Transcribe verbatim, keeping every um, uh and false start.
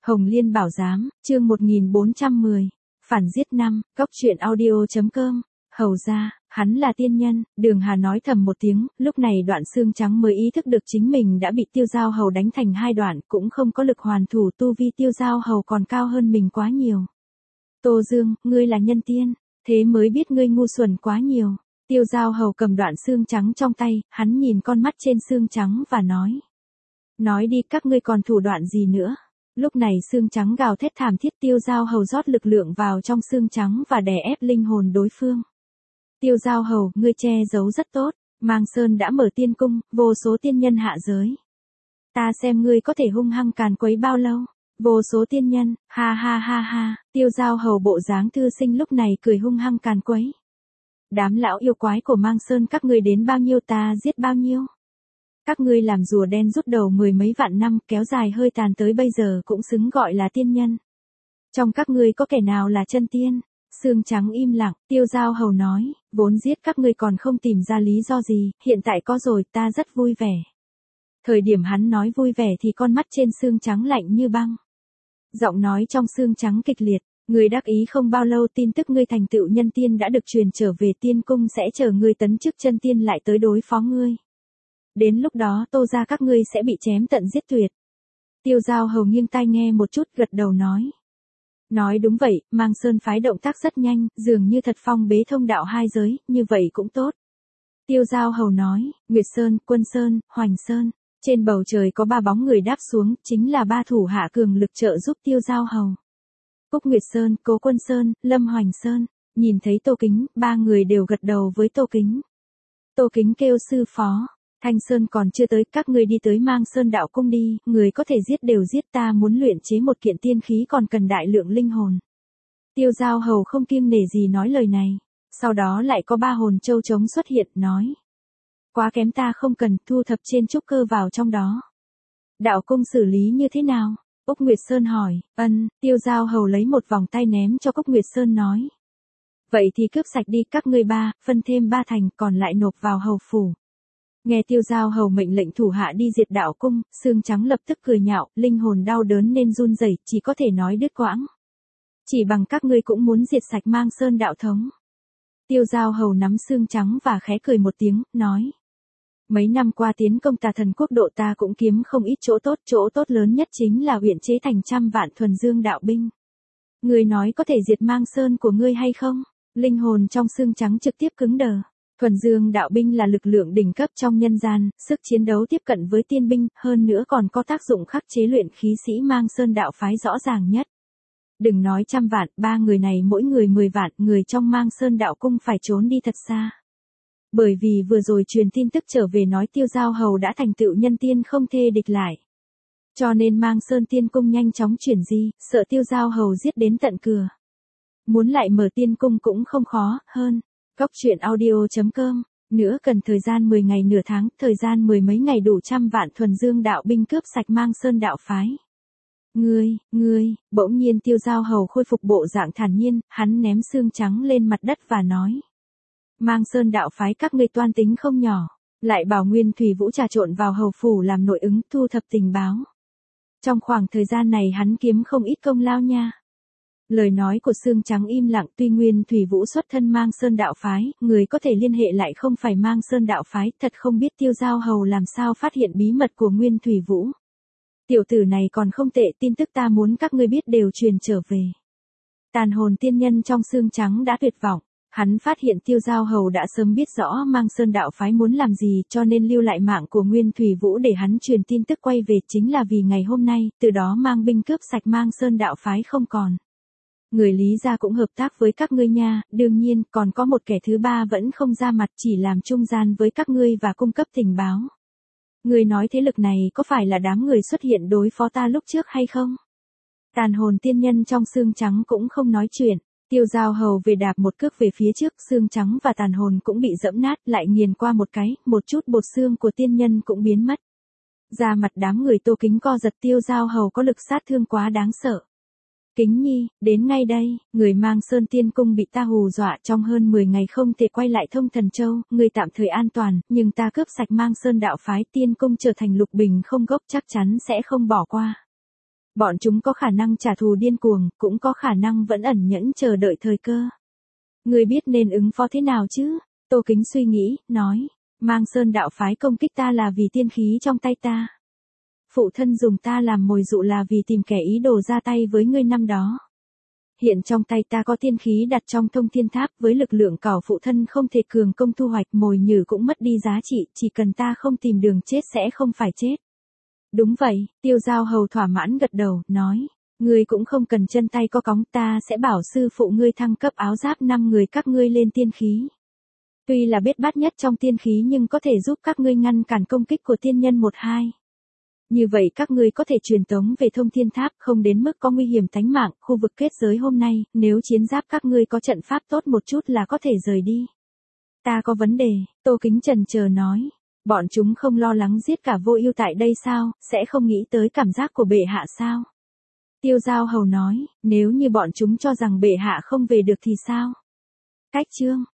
Hồng Liên Bảo Giám, chương một nghìn bốn trăm mười. Phản giết năm, cốc truyện audio.com. Hầu ra, hắn là tiên nhân, Đường Hà nói thầm một tiếng, lúc này Đoạn Xương Trắng mới ý thức được chính mình đã bị Tiêu Giao Hầu đánh thành hai đoạn, cũng không có lực hoàn thủ, tu vi Tiêu Giao Hầu còn cao hơn mình quá nhiều. Tô Dương, ngươi là nhân tiên, thế mới biết ngươi ngu xuẩn quá nhiều. Tiêu Giao Hầu cầm Đoạn Xương Trắng trong tay, hắn nhìn con mắt trên xương trắng và nói. Nói đi, các ngươi còn thủ đoạn gì nữa? Lúc này xương trắng gào thét thảm thiết, Tiêu Giao Hầu rót lực lượng vào trong xương trắng và đè ép linh hồn đối phương. Tiêu Giao Hầu, ngươi che giấu rất tốt, Mang Sơn đã mở tiên cung, vô số tiên nhân hạ giới. Ta xem ngươi có thể hung hăng càn quấy bao lâu. Vô số tiên nhân, ha ha ha ha, Tiêu Giao Hầu bộ dáng thư sinh lúc này cười hung hăng càn quấy. Đám lão yêu quái của Mang Sơn các ngươi đến bao nhiêu ta giết bao nhiêu. Các ngươi làm rùa đen rút đầu mười mấy vạn năm, kéo dài hơi tàn tới bây giờ cũng xứng gọi là tiên nhân. Trong các ngươi có kẻ nào là chân tiên? Xương trắng im lặng, Tiêu Giao Hầu nói, vốn giết các ngươi còn không tìm ra lý do gì, hiện tại có rồi, ta rất vui vẻ. Thời điểm hắn nói vui vẻ thì con mắt trên xương trắng lạnh như băng. Giọng nói trong xương trắng kịch liệt, ngươi đắc ý không bao lâu tin tức ngươi thành tựu nhân tiên đã được truyền trở về tiên cung, sẽ chờ ngươi tấn chức chân tiên lại tới đối phó ngươi. Đến lúc đó Tô gia các ngươi sẽ bị chém tận giết tuyệt. Tiêu Giao Hầu nghiêng tai nghe một chút, gật đầu nói. Nói đúng vậy, Mang Sơn phái động tác rất nhanh, dường như thật phong bế thông đạo hai giới, như vậy cũng tốt. Tiêu Giao Hầu nói, Nguyệt Sơn, Quân Sơn, Hoành Sơn. Trên bầu trời có ba bóng người đáp xuống, chính là ba thủ hạ cường lực trợ giúp Tiêu Giao Hầu. Cúc Nguyệt Sơn, Cố Quân Sơn, Lâm Hoành Sơn. Nhìn thấy Tô Kính, ba người đều gật đầu với Tô Kính. Tô Kính kêu sư phó. Thanh Sơn còn chưa tới, các ngươi đi tới Mang Sơn đạo cung đi, người có thể giết đều giết, ta muốn luyện chế một kiện tiên khí còn cần đại lượng linh hồn. Tiêu Giao Hầu không kiêng nể gì nói lời này, sau đó lại có ba hồn châu trống xuất hiện, nói. Quá kém, ta không cần, thu thập trên trúc cơ vào trong đó. Đạo cung xử lý như thế nào? Úc Nguyệt Sơn hỏi, ân, Tiêu Giao Hầu lấy một vòng tay ném cho Cúc Nguyệt Sơn nói. Vậy thì cướp sạch đi, các ngươi ba, phân thêm ba thành, còn lại nộp vào hầu phủ. Nghe Tiêu Giao Hầu mệnh lệnh thủ hạ đi diệt đạo cung, xương trắng lập tức cười nhạo, linh hồn đau đớn nên run rẩy, chỉ có thể nói đứt quãng. Chỉ bằng các ngươi cũng muốn diệt sạch Mang Sơn đạo thống. Tiêu Giao Hầu nắm xương trắng và khẽ cười một tiếng, nói. Mấy năm qua tiến công Tà Thần quốc độ ta cũng kiếm không ít chỗ tốt, chỗ tốt lớn nhất chính là huyện chế thành trăm vạn thuần dương đạo binh. Ngươi nói có thể diệt Mang Sơn của ngươi hay không? Linh hồn trong xương trắng trực tiếp cứng đờ. Thuần dương đạo binh là lực lượng đỉnh cấp trong nhân gian, sức chiến đấu tiếp cận với tiên binh, hơn nữa còn có tác dụng khắc chế luyện khí sĩ Mang Sơn đạo phái rõ ràng nhất. Đừng nói trăm vạn, ba người này mỗi người mười vạn, người trong Mang Sơn đạo cung phải trốn đi thật xa. Bởi vì vừa rồi truyền tin tức trở về nói Tiêu Giao Hầu đã thành tựu nhân tiên không thê địch lại. Cho nên Mang Sơn tiên cung nhanh chóng chuyển di, sợ Tiêu Giao Hầu giết đến tận cửa. Muốn lại mở tiên cung cũng không khó, hơn. Cốc truyện audio.com, nữa cần thời gian mười ngày nửa tháng, thời gian mười mấy ngày đủ trăm vạn thuần dương đạo binh cướp sạch Mang Sơn đạo phái. Ngươi, ngươi, bỗng nhiên Tiêu Giao Hầu khôi phục bộ dạng thản nhiên, hắn ném xương trắng lên mặt đất và nói. Mang Sơn đạo phái các ngươi toan tính không nhỏ, lại bảo Nguyên Thủy Vũ trà trộn vào hầu phủ làm nội ứng, thu thập tình báo. Trong khoảng thời gian này hắn kiếm không ít công lao nha. Lời nói của xương trắng im lặng, tuy Nguyên Thủy Vũ xuất thân Mang Sơn đạo phái, người có thể liên hệ lại không phải Mang Sơn đạo phái, thật không biết Tiêu Giao Hầu làm sao phát hiện bí mật của Nguyên Thủy Vũ. Tiểu tử này còn không tệ, tin tức ta muốn các ngươi biết đều truyền trở về. Tàn hồn tiên nhân trong xương trắng đã tuyệt vọng, hắn phát hiện Tiêu Giao Hầu đã sớm biết rõ Mang Sơn đạo phái muốn làm gì, cho nên lưu lại mạng của Nguyên Thủy Vũ để hắn truyền tin tức quay về, chính là vì ngày hôm nay, từ đó mang binh cướp sạch Mang Sơn đạo phái không còn. Người Lý gia cũng hợp tác với các ngươi nha, đương nhiên, còn có một kẻ thứ ba vẫn không ra mặt, chỉ làm trung gian với các ngươi và cung cấp tình báo. Ngươi nói thế lực này có phải là đám người xuất hiện đối phó ta lúc trước hay không? Tàn hồn tiên nhân trong xương trắng cũng không nói chuyện, Tiêu Giao Hầu về đạp một cước về phía trước, xương trắng và tàn hồn cũng bị dẫm nát, lại nghiền qua một cái, một chút bột xương của tiên nhân cũng biến mất. Da mặt đám người Tô Kính co giật, Tiêu Giao Hầu có lực sát thương quá đáng sợ. Kính Nhi, đến ngay đây, người Mang Sơn tiên cung bị ta hù dọa, trong hơn mười ngày không thể quay lại Thông Thần Châu, người tạm thời an toàn, nhưng ta cướp sạch Mang Sơn đạo phái, tiên cung trở thành lục bình không gốc, chắc chắn sẽ không bỏ qua. Bọn chúng có khả năng trả thù điên cuồng, cũng có khả năng vẫn ẩn nhẫn chờ đợi thời cơ. Ngươi biết nên ứng phó thế nào chứ? Tô Kính suy nghĩ, nói, Mang Sơn đạo phái công kích ta là vì tiên khí trong tay ta. Phụ thân dùng ta làm mồi dụ là vì tìm kẻ ý đồ ra tay với ngươi năm đó. Hiện trong tay ta có tiên khí đặt trong thông thiên tháp, với lực lượng cảo phụ thân không thể cường công thu hoạch, mồi nhử cũng mất đi giá trị, chỉ cần ta không tìm đường chết sẽ không phải chết. Đúng vậy, Tiêu Giao Hầu thỏa mãn gật đầu, nói, ngươi cũng không cần chân tay có cóng, ta sẽ bảo sư phụ ngươi thăng cấp áo giáp năm người các ngươi lên tiên khí. Tuy là biết bát nhất trong tiên khí nhưng có thể giúp các ngươi ngăn cản công kích của tiên nhân một hai. Như vậy các ngươi có thể truyền tống về thông thiên tháp, không đến mức có nguy hiểm tánh mạng. Khu vực kết giới hôm nay, nếu chiến giáp các ngươi có trận pháp tốt một chút là có thể rời đi. Ta có vấn đề, Tô Kính chần chờ nói. Bọn chúng không lo lắng giết cả Vô Ưu tại đây sao, sẽ không nghĩ tới cảm giác của bệ hạ sao? Tiêu Giao Hầu nói, nếu như bọn chúng cho rằng bệ hạ không về được thì sao? Cách chương